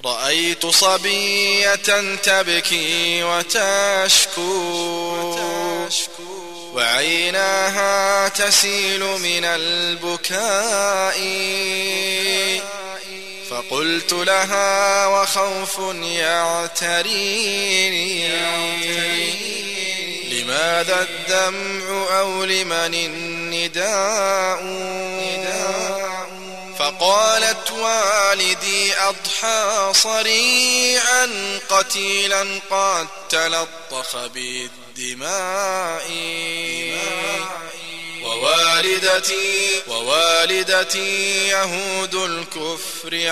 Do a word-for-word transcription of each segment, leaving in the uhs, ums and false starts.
رأيت صبية تبكي وتشكو وعيناها تسيل من البكاء، فقلت لها وخوف يعتريني لماذا الدمع أو لمن النداء؟ فقالت والدي أضحى صريعا قتيلا قد تلطخ بالدماء، ووالدتي, ووالدتي يهود الكفر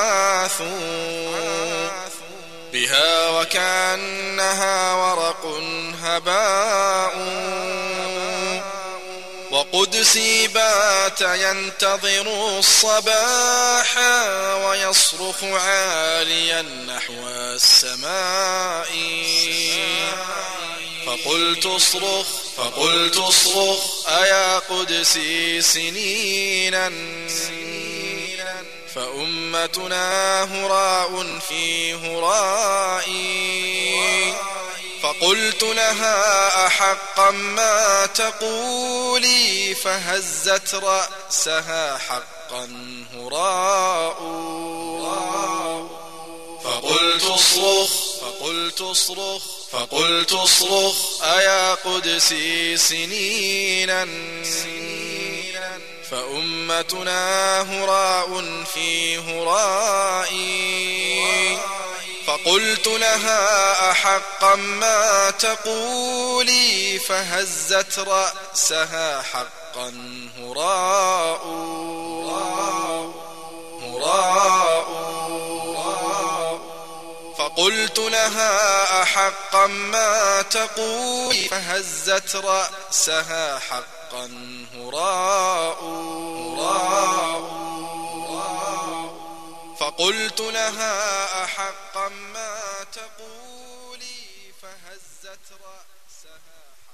عاثوا بها وكأنها ورق هباء، وقدسي بات ينتظر الصباح ويصرخ عاليا نحو السماء، فقلت اصرخ فقلت اصرخ أيا قدسي سنينا، فأمتنا هراء في هرائي. فقلت لها أحقا ما تقولي، فهزت رأسها حقا هراء. فقلت اصرخ فقلت اصرخ فقلت اصرخ أيا قدسي سنينا، فأمتنا هراء في هرائي. فقلت لها أحقا ما تقولي، فهزت رأسها حقا هراء هراء. فقلت لها أحقا ما تقولي، فهزت رأسها حقا هراء هراء. فقلت لها أحقا ما تقولي، فهزت رأسها